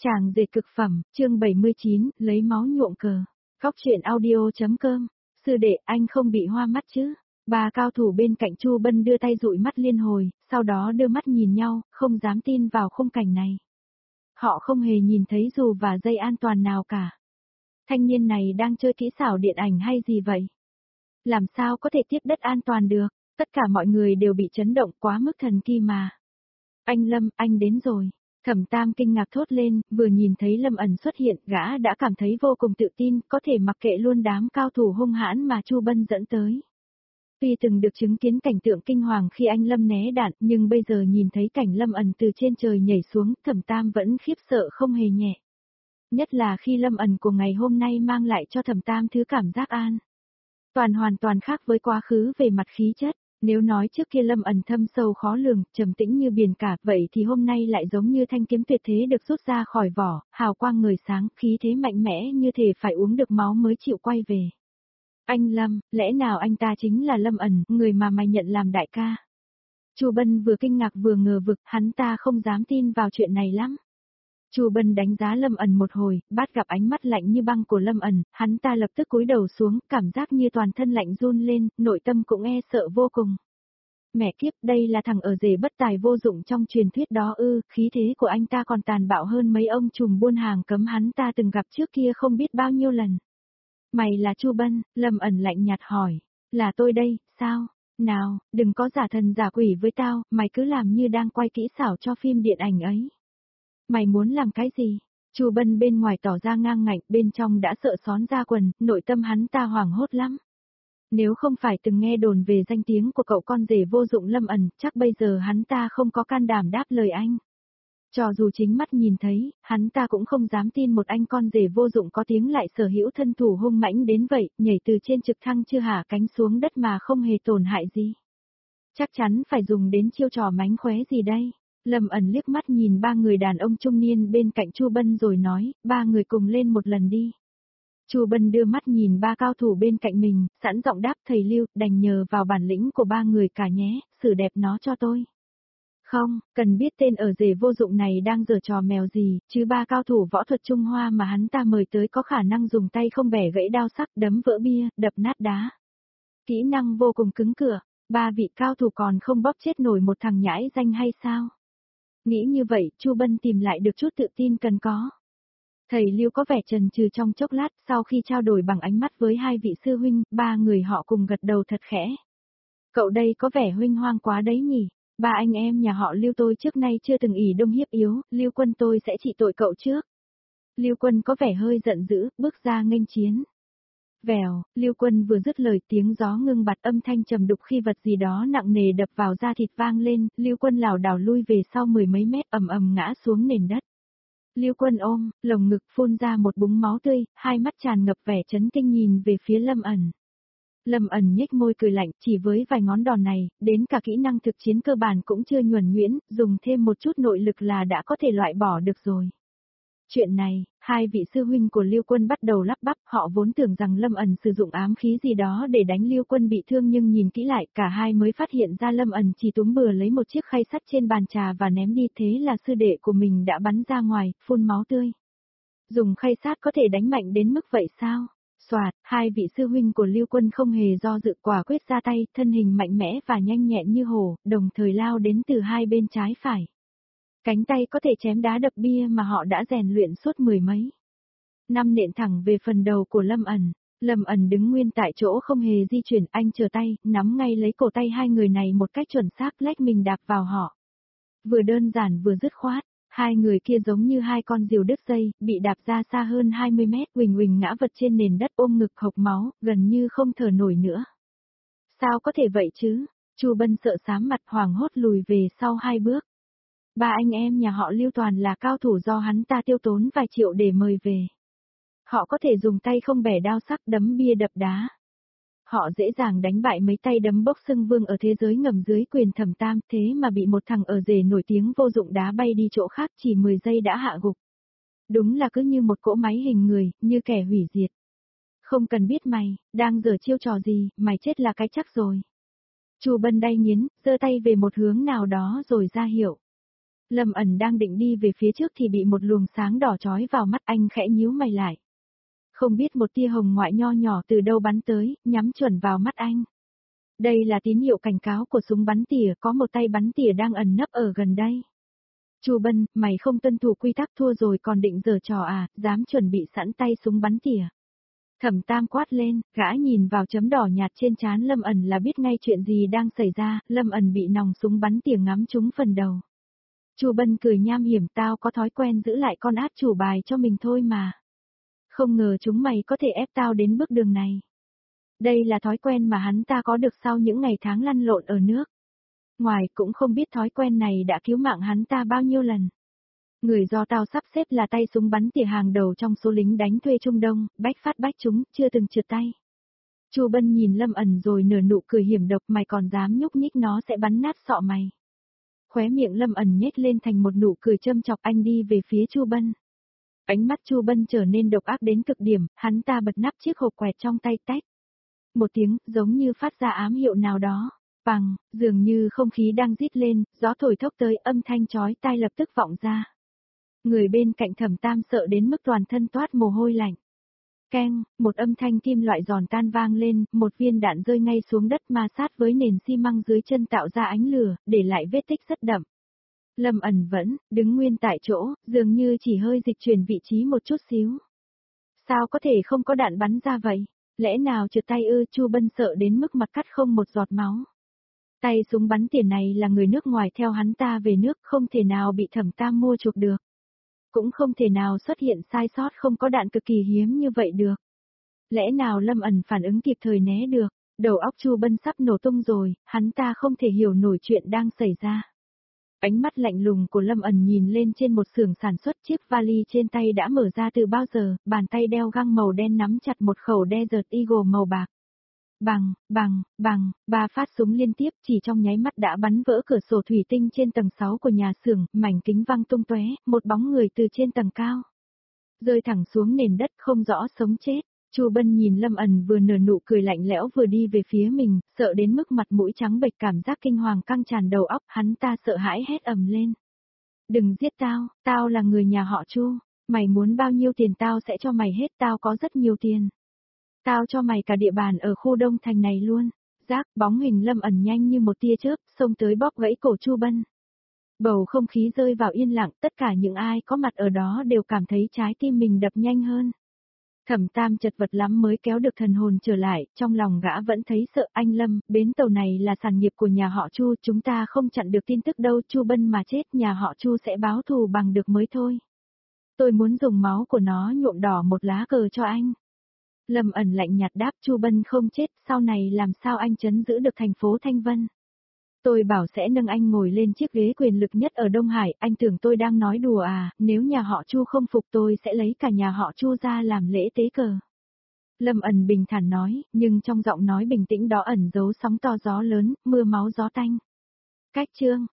Chàng dệt cực phẩm, chương 79, lấy máu nhuộm cờ. Góc truyện audio.com. Sư đệ, anh không bị hoa mắt chứ? Ba cao thủ bên cạnh Chu Bân đưa tay dụi mắt liên hồi, sau đó đưa mắt nhìn nhau, không dám tin vào khung cảnh này. Họ không hề nhìn thấy dù và dây an toàn nào cả. Thanh niên này đang chơi kỹ xảo điện ảnh hay gì vậy? Làm sao có thể tiếp đất an toàn được? Tất cả mọi người đều bị chấn động quá mức thần kỳ mà. Anh Lâm, anh đến rồi. Thẩm Tam kinh ngạc thốt lên, vừa nhìn thấy Lâm ẩn xuất hiện, gã đã cảm thấy vô cùng tự tin, có thể mặc kệ luôn đám cao thủ hung hãn mà Chu Bân dẫn tới. Tuy từng được chứng kiến cảnh tượng kinh hoàng khi anh Lâm né đạn, nhưng bây giờ nhìn thấy cảnh Lâm ẩn từ trên trời nhảy xuống, Thẩm Tam vẫn khiếp sợ không hề nhẹ. Nhất là khi Lâm ẩn của ngày hôm nay mang lại cho Thẩm Tam thứ cảm giác an hoàn toàn khác với quá khứ về mặt khí chất. Nếu nói trước kia Lâm ẩn thâm sâu khó lường, trầm tĩnh như biển cả, vậy thì hôm nay lại giống như thanh kiếm tuyệt thế được rút ra khỏi vỏ, hào quang ngời sáng, khí thế mạnh mẽ như thể phải uống được máu mới chịu quay về. Anh Lâm, lẽ nào anh ta chính là Lâm ẩn, người mà mày nhận làm đại ca? Chu Bân vừa kinh ngạc vừa ngờ vực, hắn ta không dám tin vào chuyện này lắm. Chu Bân đánh giá Lâm ẩn một hồi, bắt gặp ánh mắt lạnh như băng của Lâm ẩn, hắn ta lập tức cúi đầu xuống, cảm giác như toàn thân lạnh run lên, nội tâm cũng e sợ vô cùng. Mẹ kiếp, đây là thằng ở rể bất tài vô dụng trong truyền thuyết đó ư? Khí thế của anh ta còn tàn bạo hơn mấy ông trùm buôn hàng cấm hắn ta từng gặp trước kia không biết bao nhiêu lần. Mày là Chu Bân? Lâm ẩn lạnh nhạt hỏi. Là tôi đây, sao? Nào, đừng có giả thần giả quỷ với tao, mày cứ làm như đang quay kỹ xảo cho phim điện ảnh ấy. Mày muốn làm cái gì? Chu Bân bên ngoài tỏ ra ngang ngạnh, bên trong đã sợ xón ra quần, nội tâm hắn ta hoảng hốt lắm. Nếu không phải từng nghe đồn về danh tiếng của cậu con rể vô dụng Lâm ẩn, chắc bây giờ hắn ta không có can đảm đáp lời anh. Cho dù chính mắt nhìn thấy, hắn ta cũng không dám tin một anh con rể vô dụng có tiếng lại sở hữu thân thủ hung mãnh đến vậy, nhảy từ trên trực thăng chưa hạ cánh xuống đất mà không hề tổn hại gì. Chắc chắn phải dùng đến chiêu trò mánh khóe gì đây? Lâm ẩn liếc mắt nhìn ba người đàn ông trung niên bên cạnh Chu Bân rồi nói, ba người cùng lên một lần đi. Chu Bân đưa mắt nhìn ba cao thủ bên cạnh mình, sẵn giọng đáp thầy Lưu, đành nhờ vào bản lĩnh của ba người cả nhé, xử đẹp nó cho tôi. Không, cần biết tên ở rể vô dụng này đang giở trò mèo gì, chứ ba cao thủ võ thuật Trung Hoa mà hắn ta mời tới có khả năng dùng tay không bẻ gãy đao sắc, đấm vỡ bia, đập nát đá. Kỹ năng vô cùng cứng cựa, ba vị cao thủ còn không bóp chết nổi một thằng nhãi danh hay sao? Nghĩ như vậy, Chu Bân tìm lại được chút tự tin cần có. Thầy Lưu có vẻ chần chừ trong chốc lát, sau khi trao đổi bằng ánh mắt với hai vị sư huynh, ba người họ cùng gật đầu thật khẽ. Cậu đây có vẻ huynh hoang quá đấy nhỉ? Ba anh em nhà họ Lưu tôi trước nay chưa từng ỷ đông hiếp yếu, Lưu Quân tôi sẽ trị tội cậu trước. Lưu Quân có vẻ hơi giận dữ, bước ra nghênh chiến. Vèo, Lưu Quân vừa dứt lời tiếng gió ngưng bặt âm thanh trầm đục khi vật gì đó nặng nề đập vào da thịt vang lên, Lưu Quân lảo đảo lui về sau mười mấy mét ầm ầm ngã xuống nền đất. Lưu Quân ôm, lồng ngực phun ra một búng máu tươi, hai mắt tràn ngập vẻ chấn kinh nhìn về phía Lâm ẩn. Lâm ẩn nhếch môi cười lạnh, chỉ với vài ngón đòn này, đến cả kỹ năng thực chiến cơ bản cũng chưa nhuần nhuyễn, dùng thêm một chút nội lực là đã có thể loại bỏ được rồi. Chuyện này, hai vị sư huynh của Lưu Quân bắt đầu lắp bắp, họ vốn tưởng rằng Lâm ẩn sử dụng ám khí gì đó để đánh Lưu Quân bị thương nhưng nhìn kỹ lại cả hai mới phát hiện ra Lâm ẩn chỉ túm bừa lấy một chiếc khay sắt trên bàn trà và ném đi, thế là sư đệ của mình đã bắn ra ngoài, phun máu tươi. Dùng khay sắt có thể đánh mạnh đến mức vậy sao? Soạt, hai vị sư huynh của Lưu Quân không hề do dự quả quyết ra tay, thân hình mạnh mẽ và nhanh nhẹn như hổ, đồng thời lao đến từ hai bên trái phải. Cánh tay có thể chém đá đập bia mà họ đã rèn luyện suốt mười mấy năm nện thẳng về phần đầu của Lâm ẩn. Lâm ẩn đứng nguyên tại chỗ không hề di chuyển, anh chờ tay, nắm ngay lấy cổ tay hai người này một cách chuẩn xác lách mình đạp vào họ. Vừa đơn giản vừa dứt khoát, hai người kia giống như hai con diều đứt dây, bị đạp ra xa hơn 20 mét, huỳnh huỳnh ngã vật trên nền đất ôm ngực hộc máu, gần như không thở nổi nữa. Sao có thể vậy chứ? Chu Bân sợ xám mặt hoảng hốt lùi về sau hai bước. Ba anh em nhà họ Lưu toàn là cao thủ do hắn ta tiêu tốn vài triệu để mời về. Họ có thể dùng tay không bẻ đao sắc đấm bia đập đá. Họ dễ dàng đánh bại mấy tay đấm bốc xưng vương ở thế giới ngầm dưới quyền Thẩm Tam, thế mà bị một thằng ở rể nổi tiếng vô dụng đá bay đi chỗ khác chỉ 10 giây đã hạ gục. Đúng là cứ như một cỗ máy hình người, như kẻ hủy diệt. Không cần biết mày, đang giở chiêu trò gì, mày chết là cái chắc rồi. Chu Bân đay nghiến, giơ tay về một hướng nào đó rồi ra hiệu. Lâm ẩn đang định đi về phía trước thì bị một luồng sáng đỏ chói vào mắt, anh khẽ nhíu mày lại. Không biết một tia hồng ngoại nho nhỏ từ đâu bắn tới, nhắm chuẩn vào mắt anh. Đây là tín hiệu cảnh cáo của súng bắn tỉa, có một tay bắn tỉa đang ẩn nấp ở gần đây. Chu Bân, mày không tuân thủ quy tắc, thua rồi còn định giở trò à, dám chuẩn bị sẵn tay súng bắn tỉa. Thẩm Tam quát lên, gã nhìn vào chấm đỏ nhạt trên trán Lâm ẩn là biết ngay chuyện gì đang xảy ra, Lâm ẩn bị nòng súng bắn tỉa ngắm trúng phần đầu. Chu Bân cười nham hiểm, tao có thói quen giữ lại con át chủ bài cho mình thôi mà. Không ngờ chúng mày có thể ép tao đến bước đường này. Đây là thói quen mà hắn ta có được sau những ngày tháng lăn lộn ở nước. Ngoài cũng không biết thói quen này đã cứu mạng hắn ta bao nhiêu lần. Người do tao sắp xếp là tay súng bắn tỉa hàng đầu trong số lính đánh thuê Trung Đông, bách phát bách chúng, chưa từng trượt tay. Chu Bân nhìn Lâm ẩn rồi nở nụ cười hiểm độc, mày còn dám nhúc nhích nó sẽ bắn nát sọ mày. Khóe miệng Lâm ẩn nhếch lên thành một nụ cười châm chọc, anh đi về phía Chu Bân. Ánh mắt Chu Bân trở nên độc ác đến cực điểm, hắn ta bật nắp chiếc hộp quẹt trong tay tách. Một tiếng, giống như phát ra ám hiệu nào đó. Bằng, dường như không khí đang rít lên, gió thổi thốc tới, âm thanh chói tai lập tức vọng ra. Người bên cạnh Thẩm Tam sợ đến mức toàn thân toát mồ hôi lạnh. Keng, một âm thanh kim loại giòn tan vang lên, một viên đạn rơi ngay xuống đất ma sát với nền xi măng dưới chân tạo ra ánh lửa, để lại vết tích rất đậm. Lâm ẩn vẫn, đứng nguyên tại chỗ, dường như chỉ hơi dịch chuyển vị trí một chút xíu. Sao có thể không có đạn bắn ra vậy? Lẽ nào trượt tay ư? Chu Bân sợ đến mức mặt cắt không một giọt máu. Tay súng bắn tỉa này là người nước ngoài theo hắn ta về nước, không thể nào bị Thẩm Tam mua chuộc được. Cũng không thể nào xuất hiện sai sót không có đạn cực kỳ hiếm như vậy được. Lẽ nào Lâm ẩn phản ứng kịp thời né được? Đầu óc Chu Bân sắp nổ tung rồi, hắn ta không thể hiểu nổi chuyện đang xảy ra. Ánh mắt lạnh lùng của Lâm ẩn nhìn lên trên một xưởng sản xuất, chiếc vali trên tay đã mở ra từ bao giờ, bàn tay đeo găng màu đen nắm chặt một khẩu Desert Eagle màu bạc. Bằng, 3 phát súng liên tiếp chỉ trong nháy mắt đã bắn vỡ cửa sổ thủy tinh trên tầng 6 của nhà xưởng, mảnh kính văng tung tóe, một bóng người từ trên tầng cao rơi thẳng xuống nền đất không rõ sống chết. Chu Bân nhìn Lâm ẩn vừa nở nụ cười lạnh lẽo vừa đi về phía mình, sợ đến mức mặt mũi trắng bệch, cảm giác kinh hoàng căng tràn đầu óc, hắn ta sợ hãi hét ầm lên. Đừng giết tao, tao là người nhà họ Chu, mày muốn bao nhiêu tiền tao sẽ cho mày hết, tao có rất nhiều tiền. Tao cho mày cả địa bàn ở khu Đông Thành này luôn. Rác, bóng hình Lâm ẩn nhanh như một tia chớp, xông tới bóp gãy cổ Chu Bân. Bầu không khí rơi vào yên lặng, tất cả những ai có mặt ở đó đều cảm thấy trái tim mình đập nhanh hơn. Thẩm Tam chật vật lắm mới kéo được thần hồn trở lại, trong lòng gã vẫn thấy sợ. Anh Lâm, bến tàu này là sản nghiệp của nhà họ Chu, chúng ta không chặn được tin tức đâu, Chu Bân mà chết nhà họ Chu sẽ báo thù bằng được mới thôi. Tôi muốn dùng máu của nó nhuộm đỏ một lá cờ cho anh. Lâm ẩn lạnh nhạt đáp, Chu Bân không chết, sau này làm sao anh trấn giữ được thành phố Thanh Vân. Tôi bảo sẽ nâng anh ngồi lên chiếc ghế quyền lực nhất ở Đông Hải, anh tưởng tôi đang nói đùa à, nếu nhà họ Chu không phục tôi sẽ lấy cả nhà họ Chu ra làm lễ tế cờ. Lâm ẩn bình thản nói, nhưng trong giọng nói bình tĩnh đó ẩn giấu sóng to gió lớn, mưa máu gió tanh. Cách chương